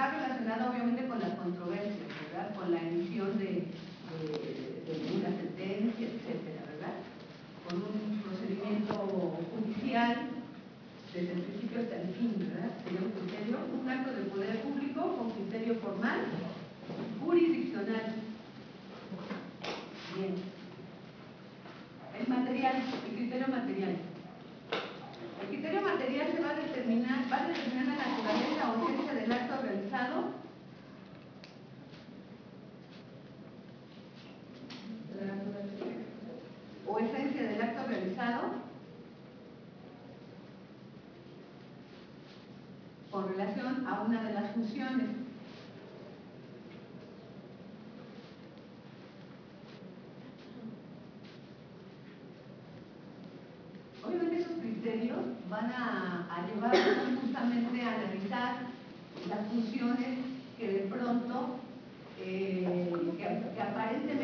está relacionada obviamente con las controversias, ¿verdad? Con la emisión de una sentencia, etcétera, ¿verdad? Con un procedimiento judicial desde el principio hasta el fin, ¿verdad? Sería un criterio, un acto del poder público con criterio formal, jurisdiccional. Bien. El material, el criterio material. El criterio material se va a determinar la naturaleza o esencia del acto realizado, con relación a una de las funciones. Obviamente esos criterios van a llevarnos justamente a analizar las funciones que de pronto, que aparentemente